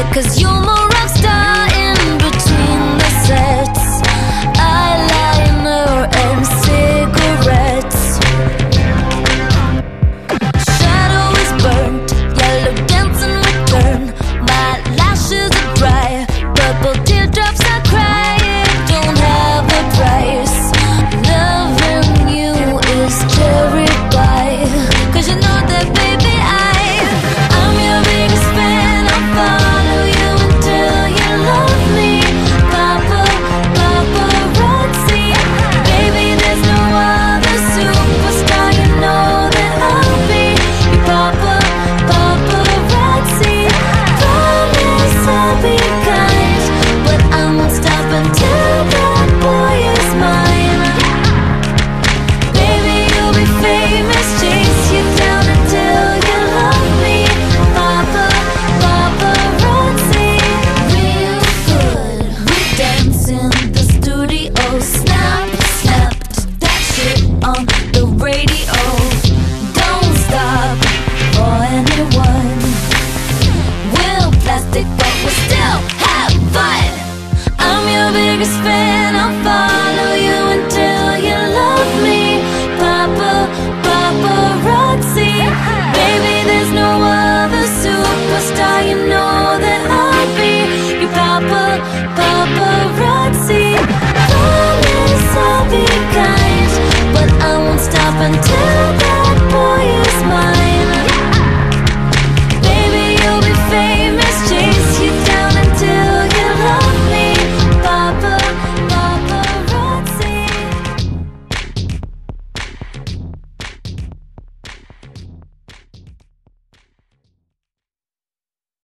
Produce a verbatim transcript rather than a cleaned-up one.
'cause you're my rock star in between the sets. Eyeliner and cigarettes. Shadow is burnt, yellow dancing return. My lashes are dry, purple teardrops I cry. It don't have a price. Loving you is cherry pie, 'cause you know that baby I I'm your biggest fan. I'll follow you until you love me. Papa, paparazzi. Baby, there's no other superstar. You know that I'll be your papa, paparazzi. Promise I'll be kind, but I won't stop until that boy is mine. Baby, you'll be famous, chase you down until you love me. Papa, paparazzi. Real good. We dance in the studio. Snap, snapped that shit on the radio. Don't stop for anyone. We'll plastic, but we'll still have fun. I'm your biggest fan. I'll follow you until you love me. Papa, paparazzi. Baby, there's no other superstar. You know that I'll be your papa, paparazzi. Promise I'll be kind, but I won't stop until